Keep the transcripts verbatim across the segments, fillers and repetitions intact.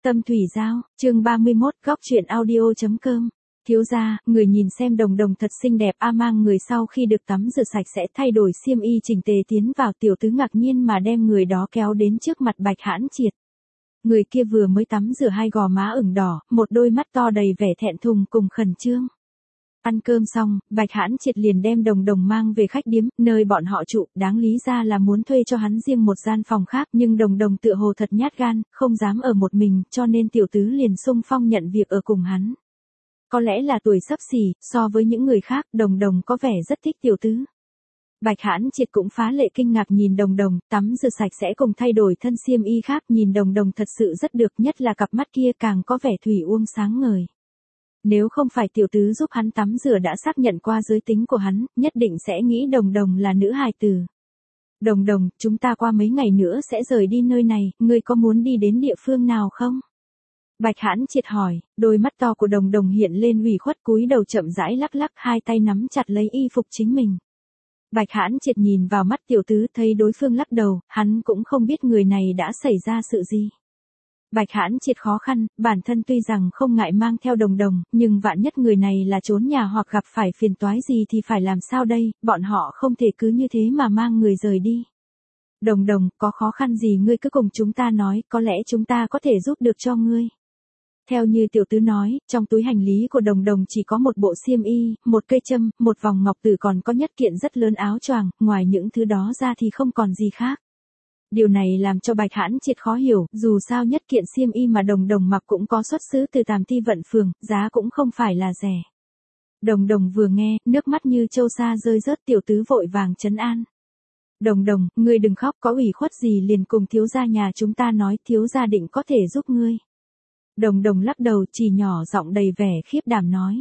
Tâm Thủy Giao, chương ba mươi mốt, góc truyện audio.com. Thiếu gia, người nhìn xem Đồng Đồng thật xinh đẹp a. Mang người sau khi được tắm rửa sạch sẽ thay đổi xiêm y chỉnh tề tiến vào. Tiểu tứ ngạc nhiên mà đem người đó kéo đến trước mặt Bạch Hãn Triệt. Người kia vừa mới tắm rửa, hai gò má ửng đỏ, một đôi mắt to đầy vẻ thẹn thùng cùng khẩn trương. Ăn cơm xong, Bạch Hãn Triệt liền đem Đồng Đồng mang về khách điếm, nơi bọn họ trụ, đáng lý ra là muốn thuê cho hắn riêng một gian phòng khác, nhưng Đồng Đồng tựa hồ thật nhát gan, không dám ở một mình, cho nên tiểu tứ liền xung phong nhận việc ở cùng hắn. Có lẽ là tuổi xấp xỉ, so với những người khác, Đồng Đồng có vẻ rất thích tiểu tứ. Bạch Hãn Triệt cũng phá lệ kinh ngạc nhìn Đồng Đồng, tắm rửa sạch sẽ cùng thay đổi thân xiêm y khác, nhìn Đồng Đồng thật sự rất được, nhất là cặp mắt kia càng có vẻ thủy uông sáng ngời. Nếu không phải tiểu tứ giúp hắn tắm rửa đã xác nhận qua giới tính của hắn, nhất định sẽ nghĩ Đồng Đồng là nữ hài tử. Đồng Đồng, chúng ta qua mấy ngày nữa sẽ rời đi nơi này, ngươi có muốn đi đến địa phương nào không? Bạch Hãn Triệt hỏi, đôi mắt to của Đồng Đồng hiện lên ủy khuất, cúi đầu chậm rãi lắc lắc, hai tay nắm chặt lấy y phục chính mình. Bạch Hãn Triệt nhìn vào mắt tiểu tứ, thấy đối phương lắc đầu, hắn cũng không biết người này đã xảy ra sự gì. Bạch Hãn Triệt khó khăn, bản thân tuy rằng không ngại mang theo Đồng Đồng, nhưng vạn nhất người này là trốn nhà hoặc gặp phải phiền toái gì thì phải làm sao đây, bọn họ không thể cứ như thế mà mang người rời đi. Đồng Đồng, có khó khăn gì ngươi cứ cùng chúng ta nói, có lẽ chúng ta có thể giúp được cho ngươi. Theo như tiểu tứ nói, trong túi hành lý của Đồng Đồng chỉ có một bộ xiêm y, một cây châm, một vòng ngọc tử, còn có nhất kiện rất lớn áo choàng, ngoài những thứ đó ra thì không còn gì khác. Điều này làm cho Bạch Hãn Triệt khó hiểu, dù sao nhất kiện xiêm y mà Đồng Đồng mặc cũng có xuất xứ từ Tàm Ti Vận Phường, giá cũng không phải là rẻ. Đồng Đồng vừa nghe, nước mắt như châu sa rơi rớt, tiểu tứ vội vàng trấn an. Đồng Đồng, ngươi đừng khóc, có ủy khuất gì liền cùng thiếu gia nhà chúng ta nói, thiếu gia định có thể giúp ngươi. Đồng Đồng lắc đầu, chỉ nhỏ giọng đầy vẻ khiếp đảm nói.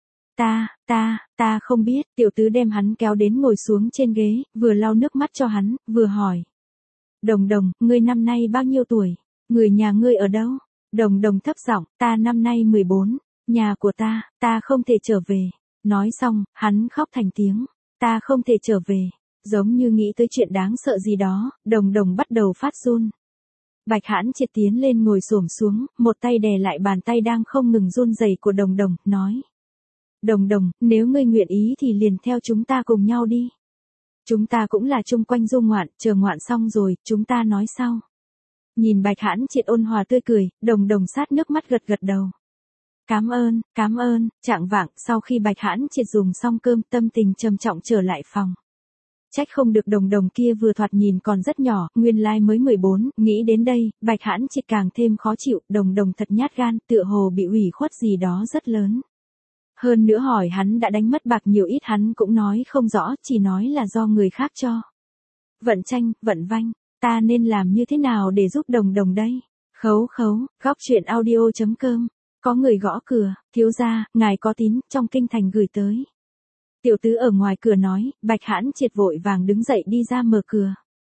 Ta, ta, ta không biết, tiểu tứ đem hắn kéo đến ngồi xuống trên ghế, vừa lau nước mắt cho hắn, vừa hỏi. Đồng Đồng, ngươi năm nay bao nhiêu tuổi? Người nhà ngươi ở đâu? Đồng Đồng thấp giọng, ta năm nay mười bốn, nhà của ta, ta không thể trở về. Nói xong, hắn khóc thành tiếng, ta không thể trở về. Giống như nghĩ tới chuyện đáng sợ gì đó, Đồng Đồng bắt đầu phát run. Bạch Hãn Triệt tiến lên ngồi xổm xuống, một tay đè lại bàn tay đang không ngừng run rẩy của Đồng Đồng, nói. Đồng Đồng, nếu ngươi nguyện ý thì liền theo chúng ta cùng nhau đi. Chúng ta cũng là chung quanh du ngoạn, chờ ngoạn xong rồi, chúng ta nói sau. Nhìn Bạch Hãn Triệt ôn hòa tươi cười, Đồng Đồng sát nước mắt gật gật đầu. Cám ơn, cám ơn, trạng vạng, sau khi Bạch Hãn Triệt dùng xong cơm, tâm tình trầm trọng trở lại phòng. Trách không được Đồng Đồng kia vừa thoạt nhìn còn rất nhỏ, nguyên lai mới mười bốn, nghĩ đến đây, Bạch Hãn Triệt càng thêm khó chịu, Đồng Đồng thật nhát gan, tựa hồ bị ủy khuất gì đó rất lớn. Hơn nữa hỏi hắn đã đánh mất bạc nhiều ít hắn cũng nói không rõ, chỉ nói là do người khác cho. Vận Tranh, Vận Vanh, ta nên làm như thế nào để giúp Đồng Đồng đây? Khấu khấu, góc truyện audio.com, có người gõ cửa, thiếu gia, ngài có tín, trong kinh thành gửi tới. Tiểu tứ ở ngoài cửa nói, Bạch Hãn Triệt vội vàng đứng dậy đi ra mở cửa.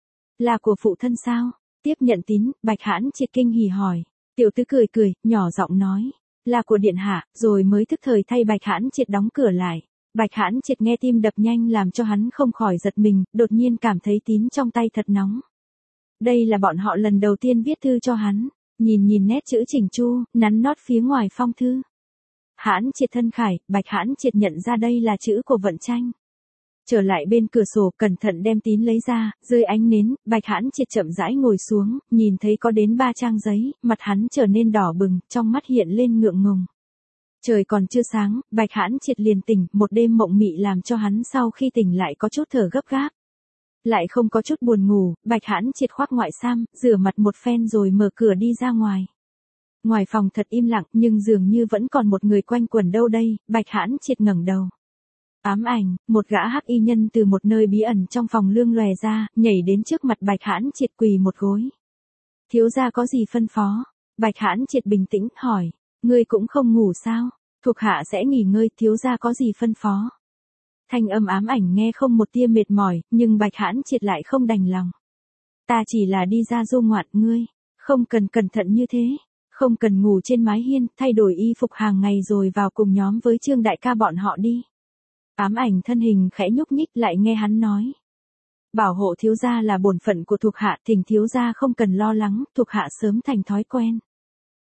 Là của phụ thân sao? Tiếp nhận tín, Bạch Hãn Triệt kinh hỉ hỏi. Tiểu tứ cười cười, nhỏ giọng nói. Là của điện hạ, rồi mới thức thời thay Bạch Hãn Triệt đóng cửa lại. Bạch Hãn Triệt nghe tim đập nhanh làm cho hắn không khỏi giật mình, đột nhiên cảm thấy tín trong tay thật nóng. Đây là bọn họ lần đầu tiên viết thư cho hắn, nhìn nhìn nét chữ chỉnh chu, nắn nót phía ngoài phong thư. Hãn Triệt thân khải, Bạch Hãn Triệt nhận ra đây là chữ của Vận Tranh. Trở lại bên cửa sổ, cẩn thận đem tín lấy ra, dưới ánh nến, Bạch Hãn Triệt chậm rãi ngồi xuống, nhìn thấy có đến ba trang giấy, mặt hắn trở nên đỏ bừng, trong mắt hiện lên ngượng ngùng. Trời còn chưa sáng, Bạch Hãn Triệt liền tỉnh, một đêm mộng mị làm cho hắn sau khi tỉnh lại có chút thở gấp gáp. Lại không có chút buồn ngủ, Bạch Hãn Triệt khoác ngoại sam, rửa mặt một phen rồi mở cửa đi ra ngoài. Ngoài phòng thật im lặng, nhưng dường như vẫn còn một người quanh quẩn đâu đây, Bạch Hãn Triệt ngẩng đầu. Ám ảnh, một gã hắc y nhân từ một nơi bí ẩn trong phòng lương lòe ra, nhảy đến trước mặt Bạch Hãn Triệt quỳ một gối. Thiếu gia có gì phân phó? Bạch Hãn Triệt bình tĩnh hỏi, ngươi cũng không ngủ sao? Thuộc hạ sẽ nghỉ ngơi, thiếu gia có gì phân phó? Thanh âm ám ảnh nghe không một tia mệt mỏi, nhưng Bạch Hãn Triệt lại không đành lòng. Ta chỉ là đi ra du ngoạn, ngươi không cần cẩn thận như thế. Không cần ngủ trên mái hiên, thay đổi y phục hàng ngày rồi vào cùng nhóm với Trương đại ca bọn họ đi. Ám ảnh thân hình khẽ nhúc nhích lại nghe hắn nói. Bảo hộ thiếu gia là bổn phận của thuộc hạ, thỉnh thiếu gia không cần lo lắng, thuộc hạ sớm thành thói quen.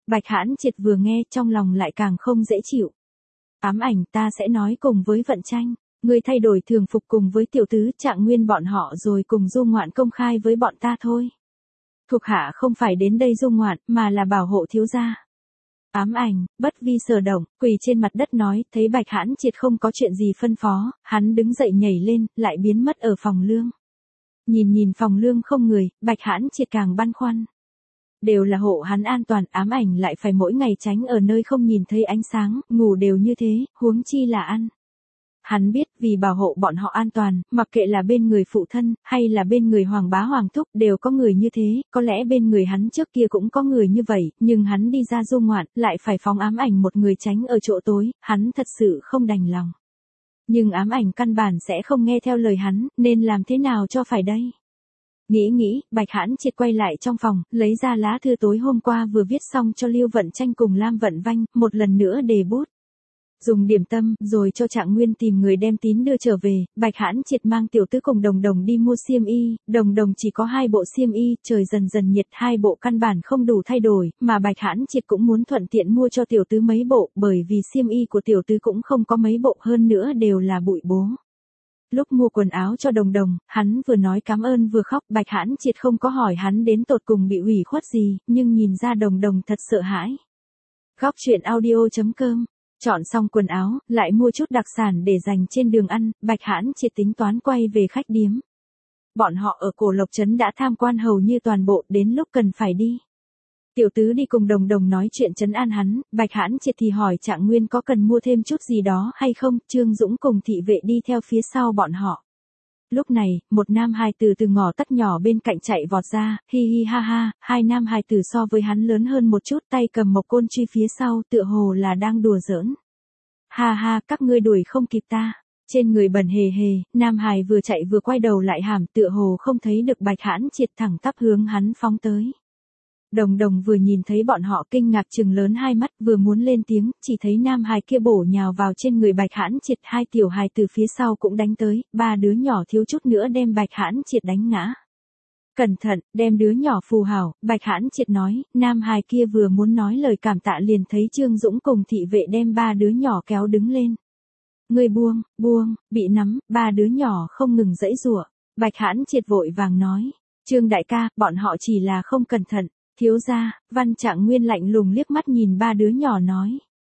Bạch Hãn Triệt vừa nghe trong lòng lại càng không dễ chịu. Ám Ảnh, ta sẽ nói cùng với Vận Tranh, ngươi thay đổi thường phục cùng với tiểu tứ Trạng Nguyên bọn họ rồi cùng du ngoạn công khai với bọn ta thôi. Thuộc hạ không phải đến đây du ngoạn mà là bảo hộ thiếu gia. Ám Ảnh, bất vi sở động, quỳ trên mặt đất nói, thấy Bạch Hãn Triệt không có chuyện gì phân phó, hắn đứng dậy nhảy lên, lại biến mất ở phòng lương. Nhìn nhìn phòng lương không người, Bạch Hãn Triệt càng băn khoăn. Đều là hộ hắn an toàn, Ám Ảnh lại phải mỗi ngày tránh ở nơi không nhìn thấy ánh sáng, ngủ đều như thế, huống chi là ăn. Hắn biết vì bảo hộ bọn họ an toàn, mặc kệ là bên người phụ thân, hay là bên người Hoàng Bá Hoàng Thúc đều có người như thế, có lẽ bên người hắn trước kia cũng có người như vậy, nhưng hắn đi ra du ngoạn, lại phải phóng Ám Ảnh một người tránh ở chỗ tối, hắn thật sự không đành lòng. Nhưng Ám Ảnh căn bản sẽ không nghe theo lời hắn, nên làm thế nào cho phải đây? Nghĩ nghĩ, Bạch Hãn Triệt quay lại trong phòng, lấy ra lá thư tối hôm qua vừa viết xong cho Lưu Vận Tranh cùng Lam Vận Vanh, một lần nữa đề bút. Dùng điểm tâm, rồi cho Trạng Nguyên tìm người đem tín đưa trở về, Bạch Hãn Triệt mang tiểu tứ cùng Đồng Đồng đi mua xiêm y, Đồng Đồng chỉ có hai bộ xiêm y, trời dần dần nhiệt hai bộ căn bản không đủ thay đổi, mà Bạch Hãn Triệt cũng muốn thuận tiện mua cho tiểu tứ mấy bộ, bởi vì xiêm y của tiểu tứ cũng không có mấy bộ hơn nữa đều là bụi bố. Lúc mua quần áo cho Đồng Đồng, hắn vừa nói cảm ơn vừa khóc, Bạch Hãn Triệt không có hỏi hắn đến tột cùng bị ủy khuất gì, nhưng nhìn ra Đồng Đồng thật sợ hãi. Góc truyện audio chấm com. Chọn xong quần áo, lại mua chút đặc sản để dành trên đường ăn, Bạch Hãn Triệt tính toán quay về khách điếm. Bọn họ ở Cổ Lộc Trấn đã tham quan hầu như toàn bộ, đến lúc cần phải đi. Tiểu tứ đi cùng Đồng Đồng nói chuyện trấn an hắn, Bạch Hãn Triệt thì hỏi Trạng Nguyên có cần mua thêm chút gì đó hay không, Trương Dũng cùng thị vệ đi theo phía sau bọn họ. Lúc này, một nam hài tử từ ngõ tắt nhỏ bên cạnh chạy vọt ra, hi hi ha ha, hai nam hài tử so với hắn lớn hơn một chút, tay cầm một côn truy phía sau, tựa hồ là đang đùa giỡn. Ha ha, các ngươi đuổi không kịp ta. Trên người bẩn hề hề, nam hài vừa chạy vừa quay đầu lại hàm, tựa hồ không thấy được Bạch Hãn Triệt thẳng tắp hướng hắn phóng tới. Đồng Đồng vừa nhìn thấy bọn họ kinh ngạc trừng lớn hai mắt, vừa muốn lên tiếng, chỉ thấy nam hài kia bổ nhào vào trên người Bạch Hãn Triệt, hai tiểu hài từ phía sau cũng đánh tới, ba đứa nhỏ thiếu chút nữa đem Bạch Hãn Triệt đánh ngã. Cẩn thận, đem đứa nhỏ phù hảo, Bạch Hãn Triệt nói, nam hài kia vừa muốn nói lời cảm tạ liền thấy Trương Dũng cùng thị vệ đem ba đứa nhỏ kéo đứng lên. Người buông, buông, bị nắm, ba đứa nhỏ không ngừng giãy giụa. Bạch Hãn Triệt vội vàng nói, Trương đại ca, bọn họ chỉ là không cẩn thận. Thiếu gia, Văn Trạng Nguyên lạnh lùng liếc mắt nhìn ba đứa nhỏ nói.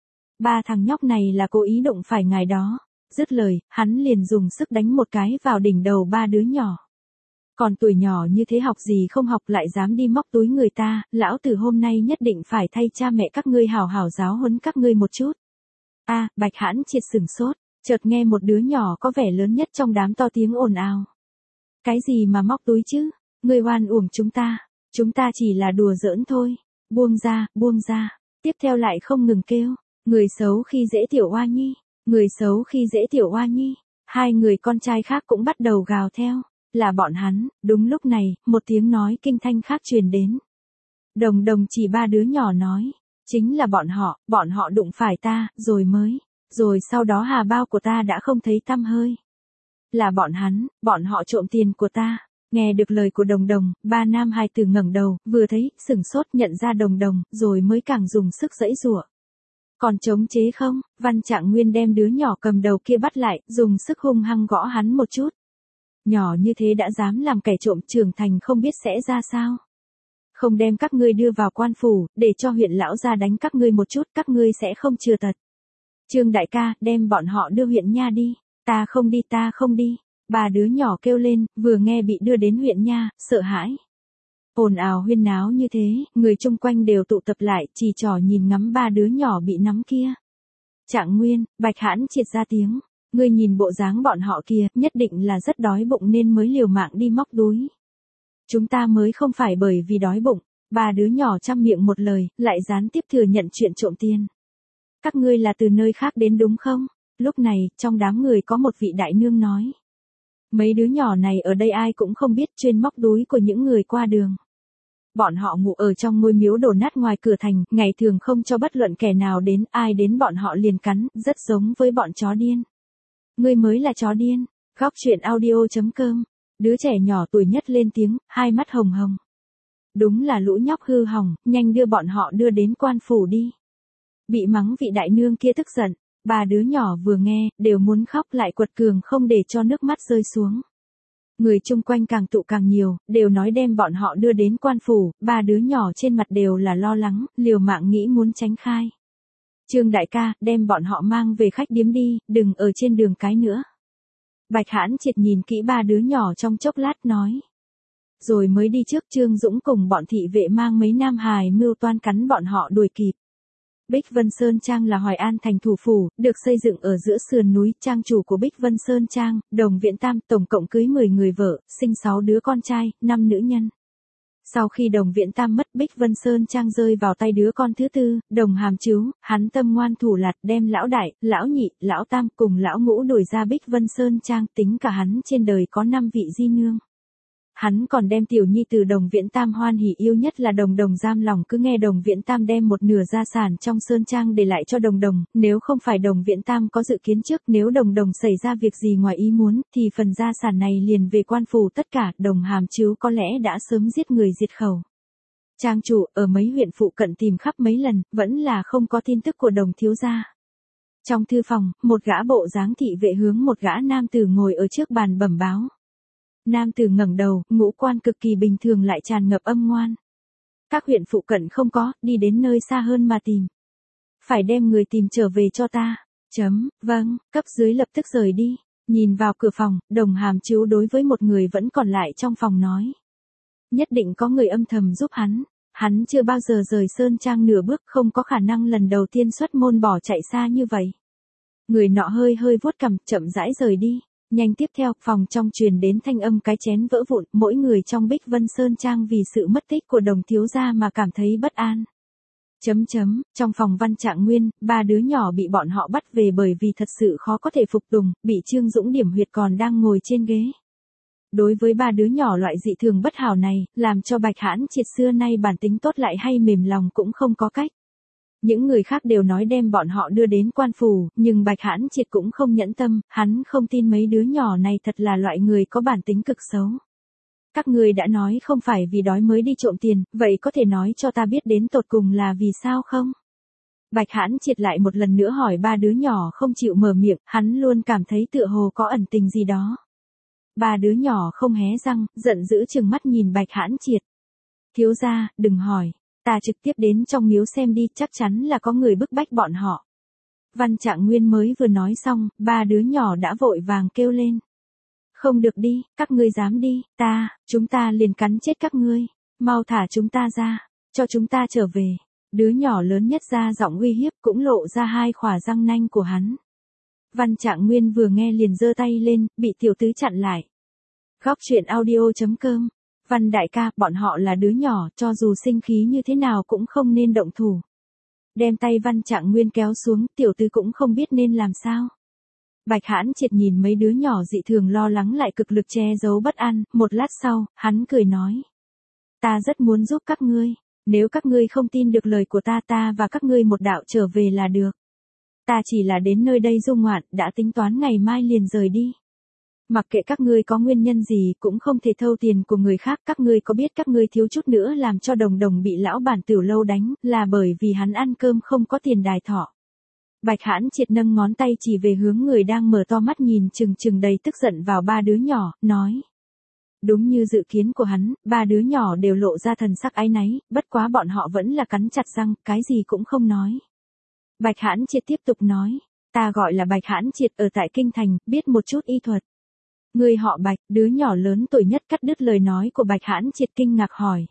Ba thằng nhóc này là cố ý đụng phải ngài đó. Dứt lời, hắn liền dùng sức đánh một cái vào đỉnh đầu ba đứa nhỏ. Còn tuổi nhỏ như thế học gì không học lại dám đi móc túi người ta, lão tử hôm nay nhất định phải thay cha mẹ các ngươi hào hào giáo huấn các ngươi một chút. A, à, Bạch Hãn Triệt sừng sốt, chợt nghe một đứa nhỏ có vẻ lớn nhất trong đám to tiếng ồn ào. Cái gì mà móc túi chứ, ngươi oan uổng chúng ta. Chúng ta chỉ là đùa giỡn thôi. Buông ra, buông ra. Tiếp theo lại không ngừng kêu. Người xấu khi dễ tiểu oa nhi. Người xấu khi dễ tiểu oa nhi. Hai người con trai khác cũng bắt đầu gào theo. Là bọn hắn. Đúng lúc này, một tiếng nói kinh thanh khác truyền đến. Đồng Đồng chỉ ba đứa nhỏ nói. Chính là bọn họ, bọn họ đụng phải ta, rồi mới. Rồi sau đó hà bao của ta đã không thấy tăm hơi. Là bọn hắn, bọn họ trộm tiền của ta. Nghe được lời của Đồng Đồng, ba nam hài tử ngẩng đầu, vừa thấy, sửng sốt nhận ra Đồng Đồng, rồi mới càng dùng sức giãy giụa. Còn chống chế không? Văn Trạng Nguyên đem đứa nhỏ cầm đầu kia bắt lại, dùng sức hung hăng gõ hắn một chút. Nhỏ như thế đã dám làm kẻ trộm, trưởng thành không biết sẽ ra sao. Không đem các ngươi đưa vào quan phủ, để cho huyện lão gia đánh các ngươi một chút, các ngươi sẽ không chừa tật. Trương đại ca, đem bọn họ đưa huyện nha đi. Ta không đi, ta không đi. Ba đứa nhỏ kêu lên, vừa nghe bị đưa đến huyện nha, sợ hãi. Ồn ào huyên náo như thế, người chung quanh đều tụ tập lại, chỉ trỏ nhìn ngắm ba đứa nhỏ bị nắm kia. Trạng Nguyên, Bạch Hãn Triệt ra tiếng, ngươi nhìn bộ dáng bọn họ kia, nhất định là rất đói bụng nên mới liều mạng đi móc túi. Chúng ta mới không phải bởi vì đói bụng. Ba đứa nhỏ chăm miệng một lời, lại gián tiếp thừa nhận chuyện trộm tiền. Các ngươi là từ nơi khác đến đúng không? Lúc này, trong đám người có một vị đại nương nói. Mấy đứa nhỏ này ở đây ai cũng không biết chuyên móc túi của những người qua đường. Bọn họ ngủ ở trong ngôi miếu đổ nát ngoài cửa thành, ngày thường không cho bất luận kẻ nào đến, ai đến bọn họ liền cắn, rất giống với bọn chó điên. Ngươi mới là chó điên. Góc truyện audio chấm com. Đứa trẻ nhỏ tuổi nhất lên tiếng, hai mắt hồng hồng. Đúng là lũ nhóc hư hỏng, nhanh đưa bọn họ đưa đến quan phủ đi. Bị mắng vị đại nương kia tức giận, ba đứa nhỏ vừa nghe, đều muốn khóc lại quật cường không để cho nước mắt rơi xuống. Người chung quanh càng tụ càng nhiều, đều nói đem bọn họ đưa đến quan phủ, ba đứa nhỏ trên mặt đều là lo lắng, liều mạng nghĩ muốn tránh khai. Trương đại ca, đem bọn họ mang về khách điếm đi, đừng ở trên đường cái nữa. Bạch Hãn Triệt nhìn kỹ ba đứa nhỏ trong chốc lát nói. Rồi mới đi trước. Trương Dũng cùng bọn thị vệ mang mấy nam hài mưu toan cắn bọn họ đuổi kịp. Bích Vân Sơn Trang là Hoài An thành thủ phủ, được xây dựng ở giữa sườn núi. Trang chủ của Bích Vân Sơn Trang, Đồng Viễn Tam, tổng cộng cưới mười người vợ, sinh sáu đứa con trai, năm nữ nhân. Sau khi Đồng Viễn Tam mất, Bích Vân Sơn Trang rơi vào tay đứa con thứ tư, Đồng Hàm Trứu, hắn tâm ngoan thủ lạt đem lão đại, lão nhị, lão tam cùng lão ngũ đuổi ra Bích Vân Sơn Trang, tính cả hắn trên đời có năm vị di nương. Hắn còn đem tiểu nhi từ Đồng Viễn Tam hoan hỉ yêu nhất là Đồng Đồng giam lòng, cứ nghe Đồng Viễn Tam đem một nửa gia sản trong Sơn Trang để lại cho Đồng Đồng, nếu không phải Đồng Viễn Tam có dự kiến trước, nếu Đồng Đồng xảy ra việc gì ngoài ý muốn, thì phần gia sản này liền về quan phủ tất cả. Đồng Hàm Trứu có lẽ đã sớm giết người diệt khẩu. Trang chủ ở mấy huyện phụ cận tìm khắp mấy lần, vẫn là không có tin tức của Đồng thiếu gia. Trong thư phòng, một gã bộ dáng thị vệ hướng một gã nam tử ngồi ở trước bàn bẩm báo. Nam tử ngẩng đầu, ngũ quan cực kỳ bình thường lại tràn ngập âm ngoan. Các huyện phụ cận không có, đi đến nơi xa hơn mà tìm. Phải đem người tìm trở về cho ta. Chấm, vâng, cấp dưới lập tức rời đi. Nhìn vào cửa phòng, Đồng Hàm Trứu đối với một người vẫn còn lại trong phòng nói. Nhất định có người âm thầm giúp hắn. Hắn chưa bao giờ rời Sơn Trang nửa bước, không có khả năng lần đầu tiên xuất môn bỏ chạy xa như vậy. Người nọ hơi hơi vuốt cằm, chậm rãi rời đi. Nhanh tiếp theo, phòng trong truyền đến thanh âm cái chén vỡ vụn, mỗi người trong Bích Vân Sơn Trang vì sự mất tích của Đồng thiếu gia mà cảm thấy bất an. Chấm chấm, trong phòng Văn Trạng Nguyên, ba đứa nhỏ bị bọn họ bắt về bởi vì thật sự khó có thể phục tùng, bị Trương Dũng điểm huyệt còn đang ngồi trên ghế. Đối với ba đứa nhỏ loại dị thường bất hảo này, làm cho Bạch Hãn Triệt xưa nay bản tính tốt lại hay mềm lòng cũng không có cách. Những người khác đều nói đem bọn họ đưa đến quan phủ, nhưng Bạch Hãn Triệt cũng không nhẫn tâm, hắn không tin mấy đứa nhỏ này thật là loại người có bản tính cực xấu. Các người đã nói không phải vì đói mới đi trộm tiền, vậy có thể nói cho ta biết đến tột cùng là vì sao không? Bạch Hãn Triệt lại một lần nữa hỏi ba đứa nhỏ không chịu mở miệng, hắn luôn cảm thấy tựa hồ có ẩn tình gì đó. Ba đứa nhỏ không hé răng, giận dữ trừng mắt nhìn Bạch Hãn Triệt. Thiếu gia, đừng hỏi. Ta trực tiếp đến trong miếu xem đi, chắc chắn là có người bức bách bọn họ. Văn Trạng Nguyên mới vừa nói xong, ba đứa nhỏ đã vội vàng kêu lên. Không được đi, các ngươi dám đi, ta, chúng ta liền cắn chết các ngươi, mau thả chúng ta ra, cho chúng ta trở về. Đứa nhỏ lớn nhất ra giọng uy hiếp cũng lộ ra hai khỏa răng nanh của hắn. Văn Trạng Nguyên vừa nghe liền giơ tay lên, bị tiểu tứ chặn lại. Góc truyện audio chấm com. Văn đại ca, bọn họ là đứa nhỏ, cho dù sinh khí như thế nào cũng không nên động thủ. Đem tay Văn Trạng Nguyên kéo xuống, tiểu tứ cũng không biết nên làm sao. Bạch Hãn Triệt nhìn mấy đứa nhỏ dị thường lo lắng lại cực lực che giấu bất an, một lát sau, hắn cười nói. Ta rất muốn giúp các ngươi, nếu các ngươi không tin được lời của ta ta và các ngươi một đạo trở về là được. Ta chỉ là đến nơi đây du ngoạn, đã tính toán ngày mai liền rời đi. Mặc kệ các ngươi có nguyên nhân gì cũng không thể thâu tiền của người khác, các ngươi có biết các ngươi thiếu chút nữa làm cho Đồng Đồng bị lão bản Tiểu Lâu đánh, là bởi vì hắn ăn cơm không có tiền đài thọ. Bạch Hãn Triệt nâng ngón tay chỉ về hướng người đang mở to mắt nhìn chừng chừng đầy tức giận vào ba đứa nhỏ, nói. Đúng như dự kiến của hắn, ba đứa nhỏ đều lộ ra thần sắc áy náy, bất quá bọn họ vẫn là cắn chặt răng, cái gì cũng không nói. Bạch Hãn Triệt tiếp tục nói, ta gọi là Bạch Hãn Triệt ở tại Kinh Thành, biết một chút y thuật. Người họ Bạch, đứa nhỏ lớn tuổi nhất cắt đứt lời nói của Bạch Hãn Triệt kinh ngạc hỏi.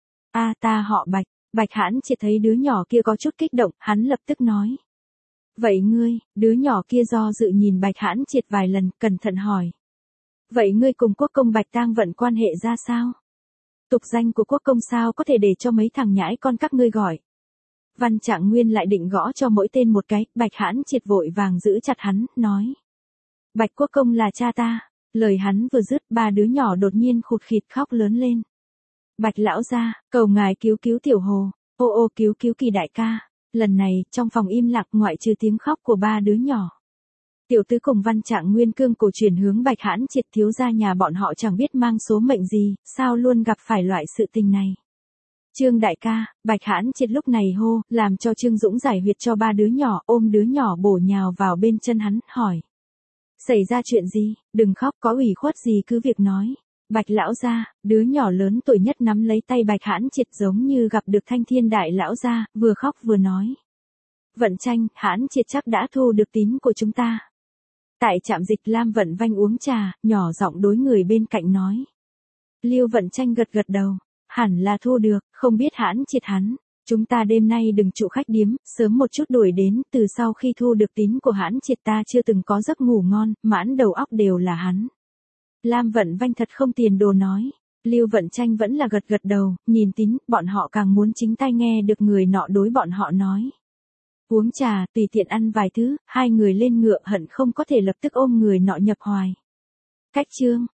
A ta họ Bạch, Bạch Hãn Triệt thấy đứa nhỏ kia có chút kích động, hắn lập tức nói. Vậy ngươi, đứa nhỏ kia do dự nhìn Bạch Hãn Triệt vài lần, cẩn thận hỏi. Vậy ngươi cùng Quốc công Bạch Tang Vận quan hệ ra sao? Tục danh của Quốc công sao có thể để cho mấy thằng nhãi con các ngươi gọi? Văn Trạng Nguyên lại định gõ cho mỗi tên một cái, Bạch Hãn Triệt vội vàng giữ chặt hắn, nói. Bạch Quốc công là cha ta. Lời hắn vừa dứt, ba đứa nhỏ đột nhiên khụt khịt khóc lớn lên. Bạch lão gia, cầu ngài cứu cứu tiểu hồ, ô ô cứu cứu Kỳ đại ca. Lần này, trong phòng im lặng ngoại trừ tiếng khóc của ba đứa nhỏ. Tiểu tứ cùng Văn Trạng Nguyên cương cổ chuyển hướng Bạch Hãn Triệt, thiếu gia nhà bọn họ chẳng biết mang số mệnh gì, sao luôn gặp phải loại sự tình này. Trương đại ca, Bạch Hãn Triệt lúc này hô, làm cho Trương Dũng giải huyệt cho ba đứa nhỏ, ôm đứa nhỏ bổ nhào vào bên chân hắn, hỏi. Xảy ra chuyện gì, đừng khóc, có ủy khuất gì cứ việc nói. Bạch lão gia, đứa nhỏ lớn tuổi nhất nắm lấy tay Bạch Hãn Triệt giống như gặp được thanh thiên đại lão gia, vừa khóc vừa nói. Vận Tranh, Hãn Triệt chắc đã thu được tín của chúng ta. Tại trạm dịch Lam Vận Vanh uống trà, nhỏ giọng đối người bên cạnh nói. Liêu Vận Tranh gật gật đầu, hẳn là thu được, không biết Hãn Triệt hắn. Chúng ta đêm nay đừng trụ khách điếm, sớm một chút đuổi đến, từ sau khi thu được tín của Hãn Triệt ta chưa từng có giấc ngủ ngon, mãn đầu óc đều là hắn. Lam Vận Vanh thật không tiền đồ nói. Liêu Vận Tranh vẫn là gật gật đầu, nhìn tín, bọn họ càng muốn chính tai nghe được người nọ đối bọn họ nói. Uống trà, tùy tiện ăn vài thứ, hai người lên ngựa hận không có thể lập tức ôm người nọ nhập hoài. Cách chương